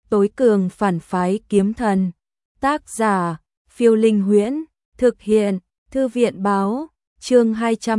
tối cường phản phái kiếm thần. Tác giả, Phiêu Linh Huyễn, thực hiện, Thư viện Báo, chương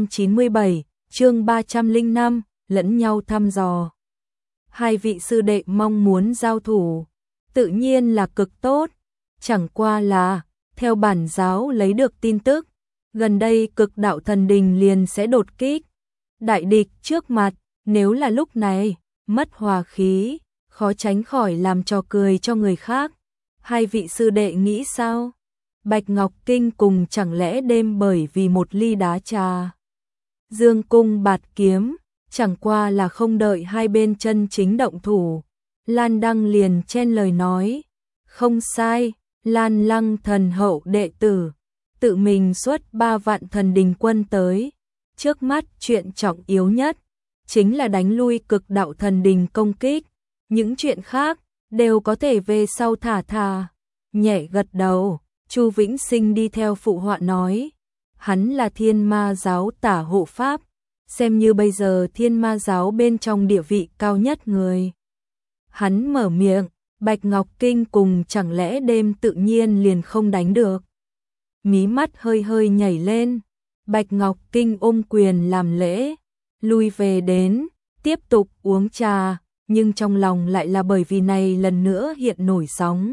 297, chương 305, lẫn nhau thăm dò. Hai vị sư đệ mong muốn giao thủ, tự nhiên là cực tốt, chẳng qua là, theo bản giáo lấy được tin tức, gần đây Cực Đạo Thần Đình liền sẽ đột kích. Đại địch trước mặt, nếu là lúc này, mất hòa khí, khó tránh khỏi làm trò cười cho người khác. Hai vị sư đệ nghĩ sao? Bạch Ngọc Kinh cùng chẳng lẽ đêm bởi vì một ly đá trà. Dương cung bạt kiếm, chẳng qua là không đợi hai bên chân chính động thủ. Lan Đăng liền chen lời nói, không sai, Lan Lăng thần hậu đệ tử, tự mình xuất 3 vạn thần đình quân tới. Trước mắt chuyện trọng yếu nhất, chính là đánh lui Cực Đạo Thần Đình công kích. Những chuyện khác, đều có thể về sau thả thà. Nhẹ gật đầu, Chu Vĩnh Sinh đi theo phụ họa nói, hắn là Thiên Ma giáo tả hộ pháp, xem như bây giờ Thiên Ma giáo bên trong địa vị cao nhất người. Hắn mở miệng, Bạch Ngọc Kinh cùng chẳng lẽ đêm tự nhiên liền không đánh được. Mí mắt hơi hơi nhảy lên, Bạch Ngọc Kinh ôm quyền làm lễ, lui về đến, tiếp tục uống trà, nhưng trong lòng lại là bởi vì này lần nữa hiện nổi sóng.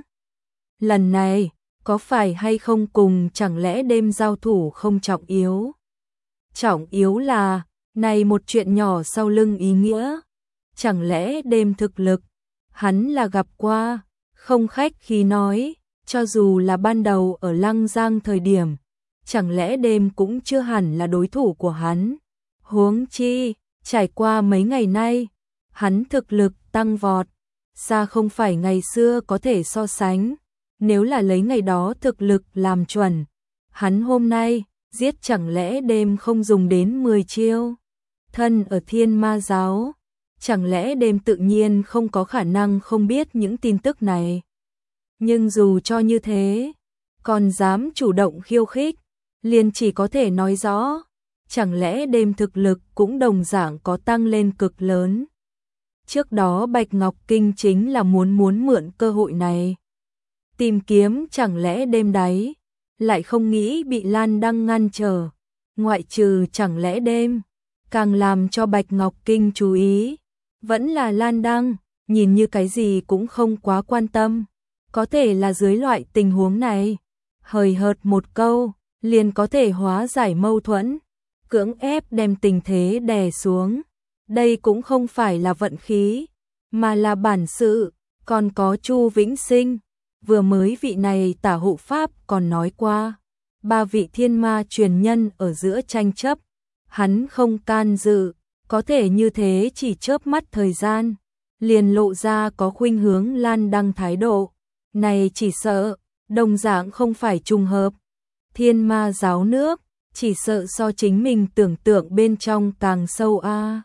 Lần này, có phải hay không cùng chẳng lẽ đêm giao thủ không trọng yếu? Trọng yếu là, này một chuyện nhỏ sau lưng ý nghĩa. Chẳng lẽ đêm thực lực, hắn là gặp qua, không khách khí nói, cho dù là ban đầu ở Lăng Giang thời điểm, chẳng lẽ đêm cũng chưa hẳn là đối thủ của hắn. Huống chi, trải qua mấy ngày nay, hắn thực lực tăng vọt, xa không phải ngày xưa có thể so sánh. Nếu là lấy ngày đó thực lực làm chuẩn, hắn hôm nay giết chẳng lẽ đêm không dùng đến 10 chiêu. Thân ở Thiên Ma giáo, chẳng lẽ đêm tự nhiên không có khả năng không biết những tin tức này. Nhưng dù cho như thế, còn dám chủ động khiêu khích, liền chỉ có thể nói rõ, chẳng lẽ đêm thực lực cũng đồng dạng có tăng lên cực lớn. Trước đó Bạch Ngọc Kinh chính là muốn mượn cơ hội này tìm kiếm chẳng lẽ đêm đáy, lại không nghĩ bị Lan Đăng ngăn trở. Ngoại trừ chẳng lẽ đêm, càng làm cho Bạch Ngọc Kinh chú ý, vẫn là Lan Đăng, nhìn như cái gì cũng không quá quan tâm. Có thể là dưới loại tình huống này, hời hợt một câu, liền có thể hóa giải mâu thuẫn, cưỡng ép đem tình thế đè xuống. Đây cũng không phải là vận khí, mà là bản sự. Còn có Chu Vĩnh Sinh, vừa mới vị này tả hộ pháp còn nói qua, 3 vị thiên ma truyền nhân ở giữa tranh chấp, hắn không can dự, có thể như thế chỉ chớp mắt thời gian, liền lộ ra có khuynh hướng Lan Đăng thái độ. Này chỉ sợ, đồng dạng không phải trùng hợp. Thiên Ma giáo nước, chỉ sợ so chính mình tưởng tượng bên trong càng sâu a.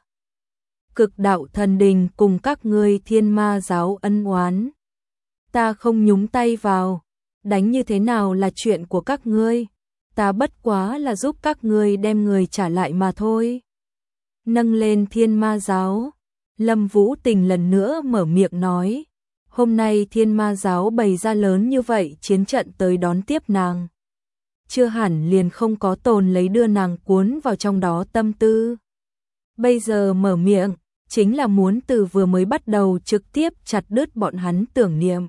Cực Đạo Thần Đình cùng các ngươi Thiên Ma giáo ân oán, ta không nhúng tay vào, đánh như thế nào là chuyện của các ngươi, ta bất quá là giúp các ngươi đem người trả lại mà thôi. Nâng lên Thiên Ma giáo, Lâm Vũ Tình lần nữa mở miệng nói, hôm nay Thiên Ma giáo bày ra lớn như vậy chiến trận tới đón tiếp nàng, chưa hẳn liền không có tồn lấy đưa nàng cuốn vào trong đó tâm tư. Bây giờ mở miệng, chính là muốn từ vừa mới bắt đầu trực tiếp chặt đứt bọn hắn tưởng niệm.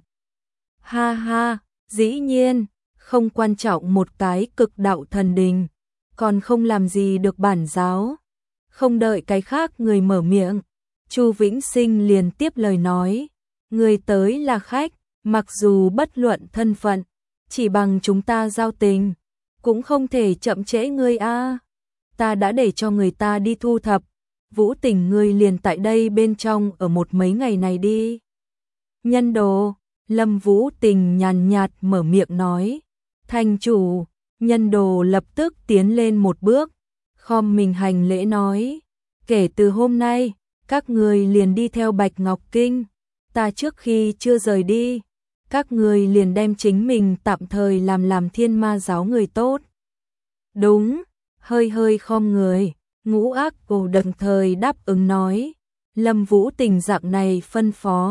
Ha ha, dĩ nhiên, không quan trọng một cái Cực Đạo Thần Đình, còn không làm gì được bản giáo. Không đợi cái khác người mở miệng, Chu Vĩnh Sinh liền tiếp lời nói, người tới là khách, mặc dù bất luận thân phận, chỉ bằng chúng ta giao tình, cũng không thể chậm trễ ngươi a. Ta đã để cho người ta đi thu thập, Vũ Tình ngươi liền tại đây bên trong ở một mấy ngày này đi. Nhân đồ, Lâm Vũ Tình nhàn nhạt mở miệng nói, thành chủ. Nhân đồ lập tức tiến lên một bước, khom mình hành lễ nói, kể từ hôm nay, các người liền đi theo Bạch Ngọc Kinh, ta trước khi chưa rời đi, các người liền đem chính mình tạm thời làm Thiên Ma giáo người tốt. Đúng, hơi hơi khom người, Ngũ Ác Cổ đồng thời đáp ứng nói, Lâm Vũ Tình dạng này phân phó,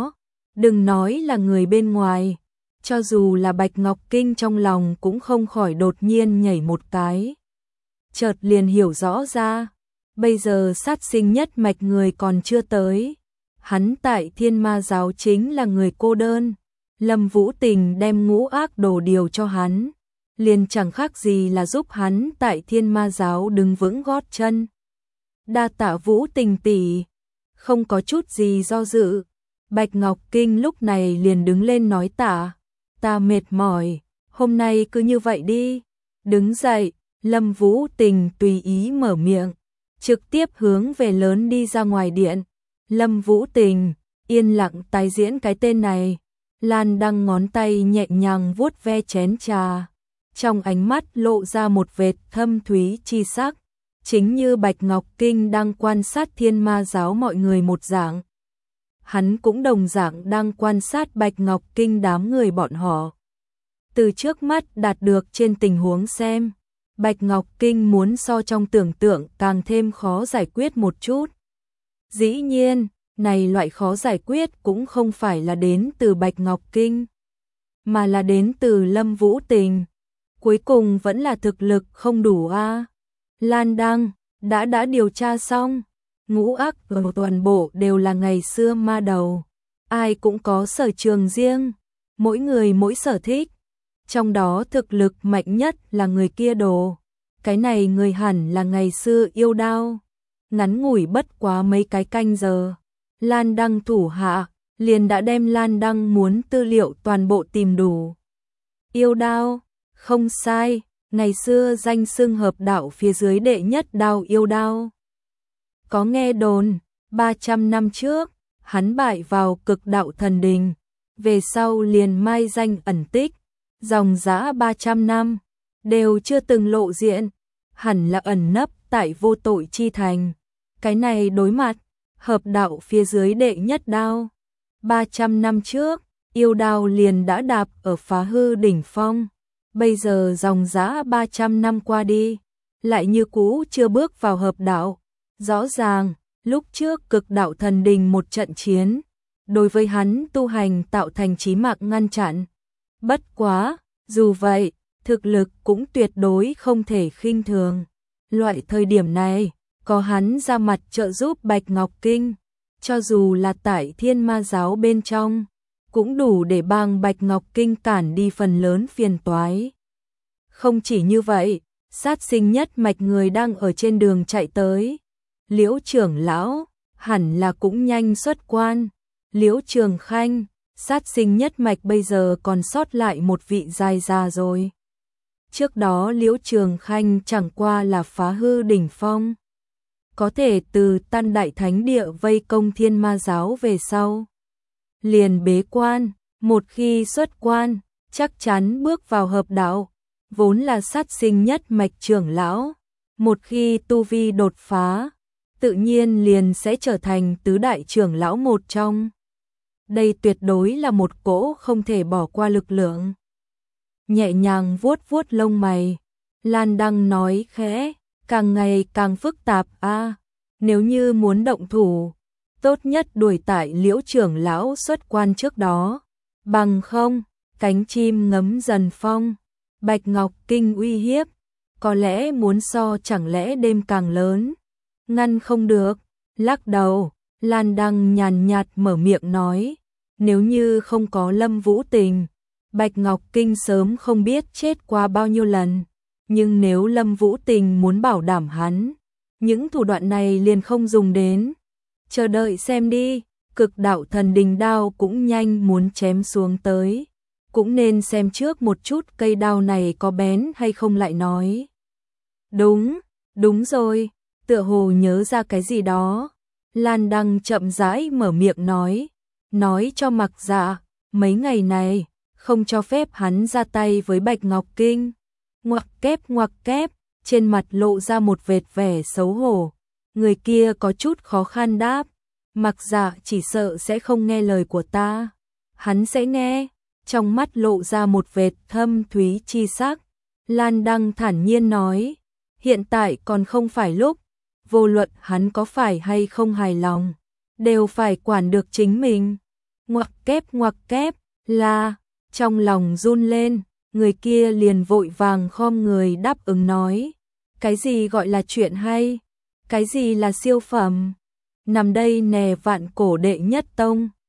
Đừng nói là người bên ngoài, cho dù là Bạch Ngọc Kinh trong lòng cũng không khỏi đột nhiên nhảy một cái. Chợt liền hiểu rõ ra, bây giờ sát sinh nhất mạch người còn chưa tới. Hắn tại Thiên Ma giáo chính là người cô đơn. Lâm Vũ Tình đem ngũ ác đồ điều cho hắn, liền chẳng khác gì là giúp hắn tại Thiên Ma giáo đứng vững gót chân. Đa tạ Vũ Tình tỷ, không có chút gì do dự. Bạch Ngọc Kinh lúc này liền đứng lên nói tạ, ta mệt mỏi, hôm nay cứ như vậy đi. Đứng dậy, Lâm Vũ Tình tùy ý mở miệng, trực tiếp hướng về lớn đi ra ngoài điện. Lâm Vũ Tình, yên lặng tái diễn cái tên này. Lan Đăng ngón tay nhẹ nhàng vuốt ve chén trà, trong ánh mắt lộ ra một vệt thâm thúy chi sắc, chính như Bạch Ngọc Kinh đang quan sát Thiên Ma giáo mọi người một dạng. Hắn cũng đồng dạng đang quan sát Bạch Ngọc Kinh đám người bọn họ. Từ trước mắt đạt được trên tình huống xem, Bạch Ngọc Kinh muốn so trong tưởng tượng càng thêm khó giải quyết một chút. Dĩ nhiên, này loại khó giải quyết cũng không phải là đến từ Bạch Ngọc Kinh, mà là đến từ Lâm Vũ Tình. Cuối cùng vẫn là thực lực không đủ a. Lan Đăng, đã điều tra xong, ngũ ác toàn bộ đều là ngày xưa ma đầu. Ai cũng có sở trường riêng, mỗi người mỗi sở thích. Trong đó thực lực mạnh nhất là người kia đồ. Cái này người hẳn là ngày xưa yêu đao. Ngắn ngủi bất quá mấy cái canh giờ, Lan Đăng thủ hạ liền đã đem Lan Đăng muốn tư liệu toàn bộ tìm đủ. Yêu đao, không sai, ngày xưa danh xưng hợp đạo phía dưới đệ nhất đao yêu đao. Có nghe đồn, 300 năm trước, hắn bại vào Cực Đạo Thần Đình, về sau liền mai danh ẩn tích, dòng dã 300 năm, đều chưa từng lộ diện, hẳn là ẩn nấp tại Vô Tội Chi Thành. Cái này đối mặt, hợp đạo phía dưới đệ nhất đao. 300 năm trước, yêu đao liền đã đạp ở phá hư đỉnh phong. Bây giờ dòng dã 300 năm qua đi, lại như cũ chưa bước vào hợp đạo. Rõ ràng, lúc trước Cực Đạo Thần Đình một trận chiến, đối với hắn tu hành tạo thành chí mạng ngăn chặn. Bất quá, dù vậy, thực lực cũng tuyệt đối không thể khinh thường. Loại thời điểm này, có hắn ra mặt trợ giúp Bạch Ngọc Kinh, cho dù là tại Thiên Ma giáo bên trong, cũng đủ để bang Bạch Ngọc Kinh cản đi phần lớn phiền toái. Không chỉ như vậy, sát sinh nhất mạch người đang ở trên đường chạy tới. Liễu trưởng lão, hẳn là cũng nhanh xuất quan. Liễu Trường Khanh, sát sinh nhất mạch bây giờ còn sót lại một vị dài già rồi. Trước đó Liễu Trường Khanh chẳng qua là phá hư đỉnh phong, có thể từ Tan Đại Thánh Địa vây công Thiên Ma giáo về sau, liền bế quan, một khi xuất quan, chắc chắn bước vào hợp đạo, vốn là sát sinh nhất mạch trưởng lão, một khi tu vi đột phá, tự nhiên liền sẽ trở thành tứ đại trưởng lão một trong. Đây tuyệt đối là một cỗ không thể bỏ qua lực lượng. Nhẹ nhàng vuốt vuốt lông mày, Lan Đăng nói khẽ, càng ngày càng phức tạp a. Nếu như muốn động thủ, tốt nhất đuổi tại Liễu trưởng lão xuất quan trước đó, bằng không, cánh chim ngấm dần phong. Bạch Ngọc Kinh uy hiếp, có lẽ muốn so chẳng lẽ đêm càng lớn, ngăn không được. Lắc đầu, Lan Đăng nhàn nhạt mở miệng nói, nếu như không có Lâm Vũ Tình, Bạch Ngọc Kinh sớm không biết chết qua bao nhiêu lần, nhưng nếu Lâm Vũ Tình muốn bảo đảm hắn, những thủ đoạn này liền không dùng đến. Chờ đợi xem đi, Cực Đạo Thần Đình đao cũng nhanh muốn chém xuống tới, cũng nên xem trước một chút cây đao này có bén hay không lại nói. Đúng rồi, tựa hồ nhớ ra cái gì đó. Lan Đăng chậm rãi mở miệng nói cho Mặc Dạ, mấy ngày này, không cho phép hắn ra tay với Bạch Ngọc Kinh. Ngoặc kép, trên mặt lộ ra một vệt vẻ xấu hổ. Người kia có chút khó khăn đáp, Mặc Dạ chỉ sợ sẽ không nghe lời của ta. Hắn sẽ nghe, trong mắt lộ ra một vệt thâm thúy chi sắc. Lan Đăng thản nhiên nói, hiện tại còn không phải lúc, vô luận hắn có phải hay không hài lòng, đều phải quản được chính mình. ngoặc kép, là, trong lòng run lên, người kia liền vội vàng khom người đáp ứng nói. Cái gì gọi là chuyện hay? Cái gì là siêu phẩm? Nằm đây nè vạn cổ đệ nhất tông.